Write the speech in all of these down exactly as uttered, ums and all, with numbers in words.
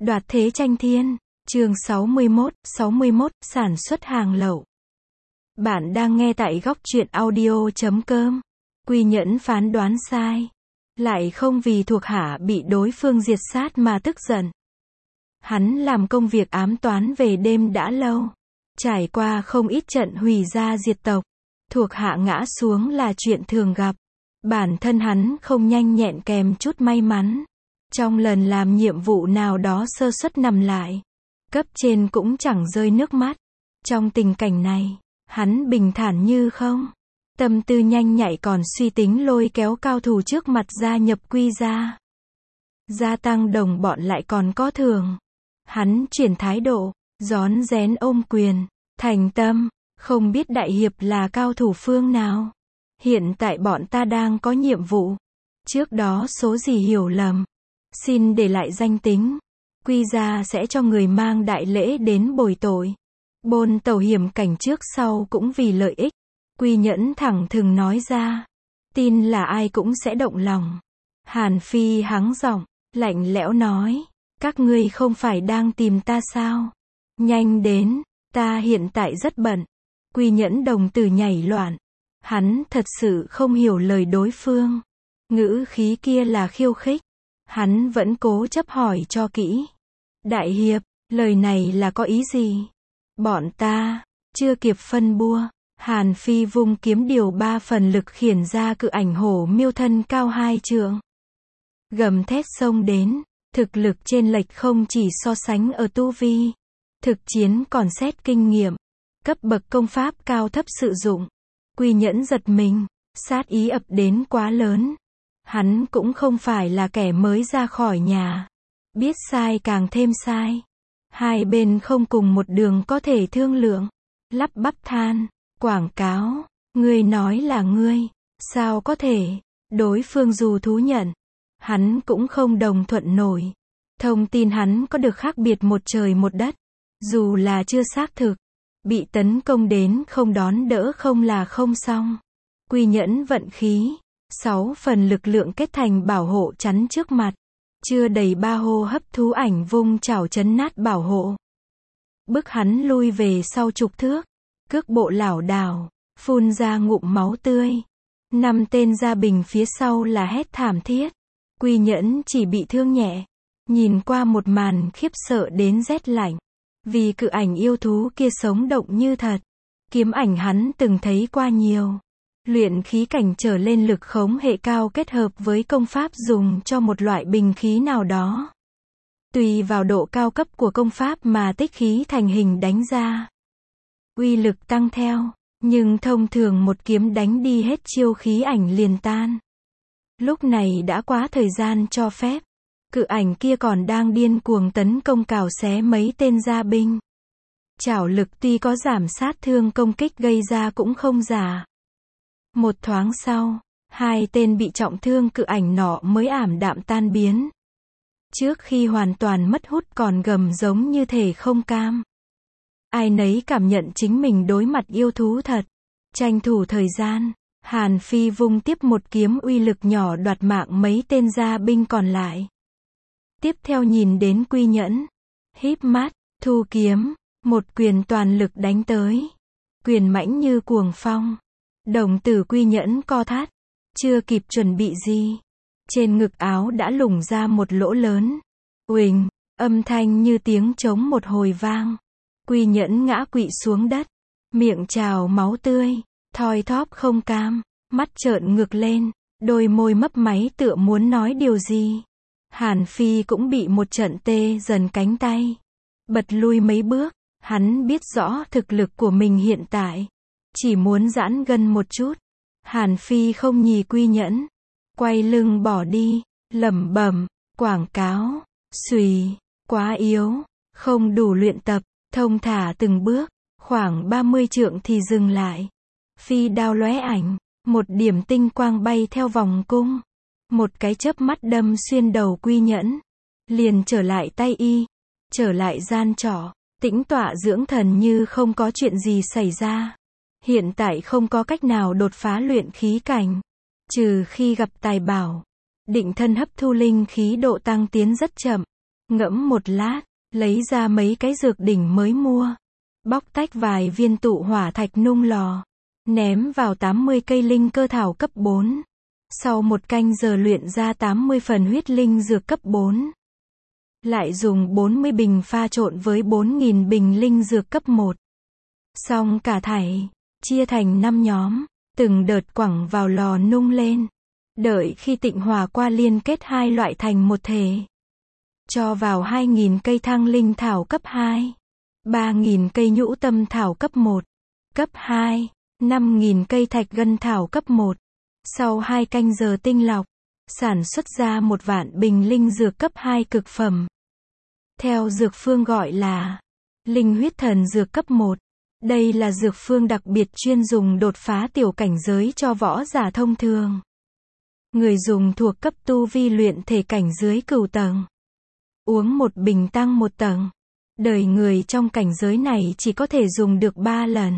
Đoạt thế tranh thiên. Chương sáu mươi mốt, sáu mươi mốt, sản xuất hàng lậu. Bạn đang nghe tại góc truyện audio chấm com. Quy Nhẫn phán đoán sai. Lại không vì thuộc hạ bị đối phương diệt sát mà tức giận. Hắn làm công việc ám toán về đêm đã lâu. Trải qua không ít trận hủy gia diệt tộc. Thuộc hạ ngã xuống là chuyện thường gặp. Bản thân hắn không nhanh nhẹn kèm chút may mắn. Trong lần làm nhiệm vụ nào đó sơ suất nằm lại. Cấp trên cũng chẳng rơi nước mắt. Trong tình cảnh này, hắn bình thản như không. Tâm tư nhanh nhạy còn suy tính lôi kéo cao thủ trước mặt gia nhập quy gia. Gia tăng đồng bọn lại còn có thưởng. Hắn chuyển thái độ, rón rén ôm quyền, thành tâm, không biết đại hiệp là cao thủ phương nào. Hiện tại bọn ta đang có nhiệm vụ. Trước đó số gì hiểu lầm. Xin để lại danh tính. Quy gia sẽ cho người mang đại lễ đến bồi tội. Bôn tàu hiểm cảnh trước sau cũng vì lợi ích. Quy Nhẫn thẳng thừng nói ra. Tin là ai cũng sẽ động lòng. Hàn Phi hắng giọng, lạnh lẽo nói. Các ngươi không phải đang tìm ta sao? Nhanh đến, ta hiện tại rất bận. Quy Nhẫn đồng tử nhảy loạn. Hắn thật sự không hiểu lời đối phương. Ngữ khí kia là khiêu khích. Hắn vẫn cố chấp hỏi cho kỹ. Đại hiệp, lời này là có ý gì? Bọn ta, chưa kịp phân bua. Hàn Phi vung kiếm điều ba phần lực khiển ra cự ảnh hổ miêu thân cao hai trượng. Gầm thét xông đến, thực lực trên lệch không chỉ so sánh ở tu vi. Thực chiến còn xét kinh nghiệm, cấp bậc công pháp cao thấp sử dụng. Quy Nhẫn giật mình, sát ý ập đến quá lớn. Hắn cũng không phải là kẻ mới ra khỏi nhà. Biết sai càng thêm sai. Hai bên không cùng một đường có thể thương lượng. Lắp bắp than, quảng cáo, ngươi nói là ngươi, sao có thể, đối phương dù thú nhận. Hắn cũng không đồng thuận nổi. Thông tin hắn có được khác biệt một trời một đất. Dù là chưa xác thực, bị tấn công đến không đón đỡ không là không xong. Quy Nhẫn vận khí. Sáu phần lực lượng kết thành bảo hộ chắn trước mặt. Chưa đầy ba hô hấp thú ảnh vung chảo chấn nát bảo hộ. Bức hắn lui về sau chục thước. Cước bộ lảo đảo, phun ra ngụm máu tươi. Năm tên gia bình phía sau là hét thảm thiết. Quy Nhẫn chỉ bị thương nhẹ. Nhìn qua một màn khiếp sợ đến rét lạnh. Vì cự ảnh yêu thú kia sống động như thật. Kiếm ảnh hắn từng thấy qua nhiều. Luyện khí cảnh trở lên lực khống hệ cao kết hợp với công pháp dùng cho một loại bình khí nào đó. Tùy vào độ cao cấp của công pháp mà tích khí thành hình đánh ra. Uy lực tăng theo, nhưng thông thường một kiếm đánh đi hết chiêu khí ảnh liền tan. Lúc này đã quá thời gian cho phép. Cự ảnh kia còn đang điên cuồng tấn công cào xé mấy tên gia binh. Chảo lực tuy có giảm sát thương công kích gây ra cũng không giả. Một thoáng sau, hai tên bị trọng thương cự ảnh nọ mới ảm đạm tan biến. Trước khi hoàn toàn mất hút còn gầm giống như thể không cam. Ai nấy cảm nhận chính mình đối mặt yêu thú thật. Tranh thủ thời gian, Hàn Phi vung tiếp một kiếm uy lực nhỏ đoạt mạng mấy tên gia binh còn lại. Tiếp theo nhìn đến Quy Nhẫn. Híp mắt, thu kiếm, một quyền toàn lực đánh tới. Quyền mãnh như cuồng phong. Đồng tử Quy Nhẫn co thắt. Chưa kịp chuẩn bị gì. Trên ngực áo đã lủng ra một lỗ lớn. Uỳnh, âm thanh như tiếng trống một hồi vang. Quy Nhẫn ngã quỵ xuống đất. Miệng trào máu tươi. Thoi thóp không cam. Mắt trợn ngược lên. Đôi môi mấp máy tựa muốn nói điều gì. Hàn Phi cũng bị một trận tê dần cánh tay. Bật lui mấy bước. Hắn biết rõ thực lực của mình hiện tại. Chỉ muốn giãn gân một chút. Hàn Phi không nhì Quy Nhẫn. Quay lưng bỏ đi. Lẩm bẩm. Quảng cáo. Xùy. Quá yếu. Không đủ luyện tập. Thông thả từng bước. Khoảng ba mươi trượng thì dừng lại. Phi đao lóe ảnh. Một điểm tinh quang bay theo vòng cung. Một cái chớp mắt đâm xuyên đầu Quy Nhẫn. Liền trở lại tay y. Trở lại gian trọ. Tĩnh tọa dưỡng thần như không có chuyện gì xảy ra. Hiện tại không có cách nào đột phá luyện khí cảnh. Trừ khi gặp tài bảo. Định thân hấp thu linh khí độ tăng tiến rất chậm. Ngẫm một lát, lấy ra mấy cái dược đỉnh mới mua. Bóc tách vài viên tụ hỏa thạch nung lò. Ném vào tám mươi cây linh cơ thảo cấp bốn. Sau một canh giờ luyện ra tám mươi phần huyết linh dược cấp bốn. Lại dùng bốn mươi bình pha trộn với bốn nghìn bình linh dược cấp một. Xong cả thảy, chia thành năm nhóm, từng đợt quẳng vào lò nung lên. Đợi khi tịnh hòa qua liên kết hai loại thành một thể. Cho vào hai nghìn cây thăng linh thảo cấp hai, ba nghìn cây nhũ tâm thảo cấp một, cấp hai, năm nghìn cây thạch gân thảo cấp một. Sau hai canh giờ tinh lọc, sản xuất ra một vạn bình linh dược cấp hai cực phẩm. Theo dược phương gọi là linh huyết thần dược cấp một. Đây là dược phương đặc biệt chuyên dùng đột phá tiểu cảnh giới cho võ giả thông thường. Người dùng thuộc cấp tu vi luyện thể cảnh dưới cửu tầng. Uống một bình tăng một tầng. Đời người trong cảnh giới này chỉ có thể dùng được ba lần.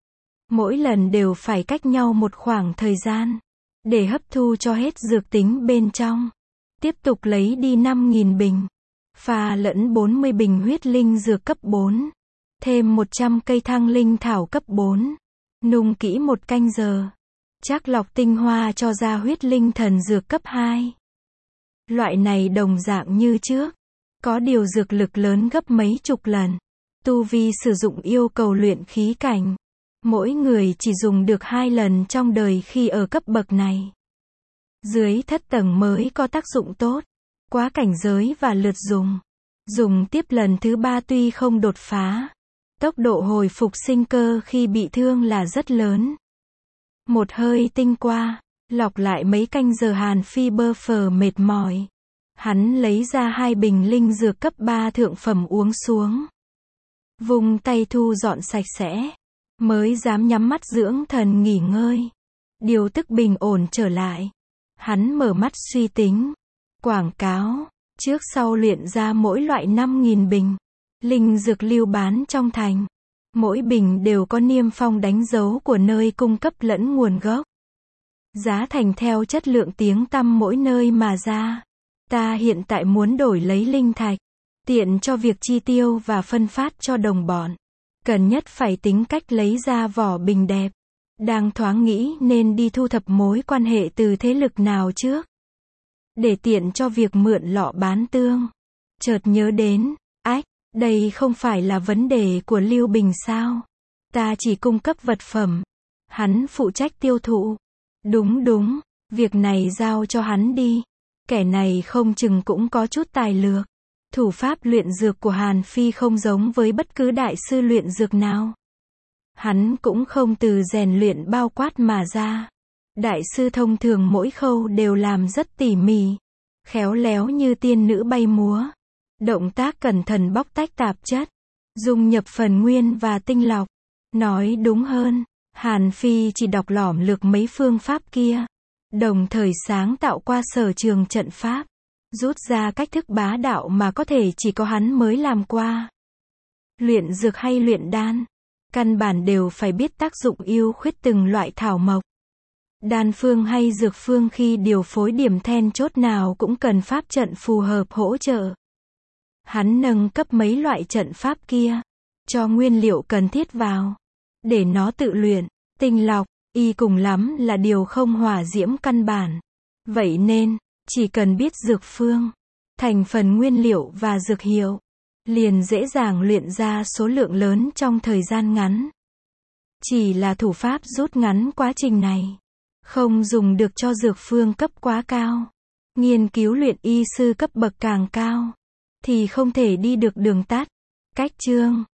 Mỗi lần đều phải cách nhau một khoảng thời gian. Để hấp thu cho hết dược tính bên trong. Tiếp tục lấy đi năm nghìn bình. Pha lẫn bốn mươi bình huyết linh dược cấp bốn. Thêm một trăm cây thăng linh thảo cấp bốn. Nung kỹ một canh giờ. Chắc lọc tinh hoa cho ra huyết linh thần dược cấp hai. Loại này đồng dạng như trước. Có điều dược lực lớn gấp mấy chục lần. Tu vi sử dụng yêu cầu luyện khí cảnh. Mỗi người chỉ dùng được hai lần trong đời khi ở cấp bậc này. Dưới thất tầng mới có tác dụng tốt. Quá cảnh giới và lượt dùng. Dùng tiếp lần thứ ba tuy không đột phá. Tốc độ hồi phục sinh cơ khi bị thương là rất lớn. Một hơi tinh qua, lọc lại mấy canh giờ Hàn Phi bơ phờ mệt mỏi. Hắn lấy ra hai bình linh dược cấp ba thượng phẩm uống xuống. Vùng tay thu dọn sạch sẽ. Mới dám nhắm mắt dưỡng thần nghỉ ngơi. Điều tức bình ổn trở lại. Hắn mở mắt suy tính. Quảng cáo, trước sau luyện ra mỗi loại năm nghìn bình. Linh dược lưu bán trong thành. Mỗi bình đều có niêm phong đánh dấu của nơi cung cấp lẫn nguồn gốc. Giá thành theo chất lượng tiếng tăm mỗi nơi mà ra. Ta hiện tại muốn đổi lấy linh thạch. Tiện cho việc chi tiêu và phân phát cho đồng bọn. Cần nhất phải tính cách lấy ra vỏ bình đẹp. Đang thoáng nghĩ nên đi thu thập mối quan hệ từ thế lực nào trước. Để tiện cho việc mượn lọ bán tương. Chợt nhớ đến, ách, đây không phải là vấn đề của Lưu Bình sao? Ta chỉ cung cấp vật phẩm. Hắn phụ trách tiêu thụ. Đúng đúng, việc này giao cho hắn đi. Kẻ này không chừng cũng có chút tài lược. Thủ pháp luyện dược của Hàn Phi không giống với bất cứ đại sư luyện dược nào. Hắn cũng không từ rèn luyện bao quát mà ra. Đại sư thông thường mỗi khâu đều làm rất tỉ mỉ. Khéo léo như tiên nữ bay múa. Động tác cẩn thận bóc tách tạp chất. Dung nhập phần nguyên và tinh lọc. Nói đúng hơn, Hàn Phi chỉ đọc lỏm lược mấy phương pháp kia. Đồng thời sáng tạo qua sở trường trận pháp. Rút ra cách thức bá đạo mà có thể chỉ có hắn mới làm qua. Luyện dược hay luyện đan, căn bản đều phải biết tác dụng ưu khuyết từng loại thảo mộc. Đan phương hay dược phương khi điều phối điểm then chốt nào cũng cần pháp trận phù hợp hỗ trợ. Hắn nâng cấp mấy loại trận pháp kia, cho nguyên liệu cần thiết vào, để nó tự luyện, tinh lọc, y cùng lắm là điều không hỏa diễm căn bản. Vậy nên, chỉ cần biết dược phương, thành phần nguyên liệu và dược hiệu, liền dễ dàng luyện ra số lượng lớn trong thời gian ngắn. Chỉ là thủ pháp rút ngắn quá trình này, không dùng được cho dược phương cấp quá cao. Nghiên cứu luyện y sư cấp bậc càng cao, thì không thể đi được đường tắt. Cách chương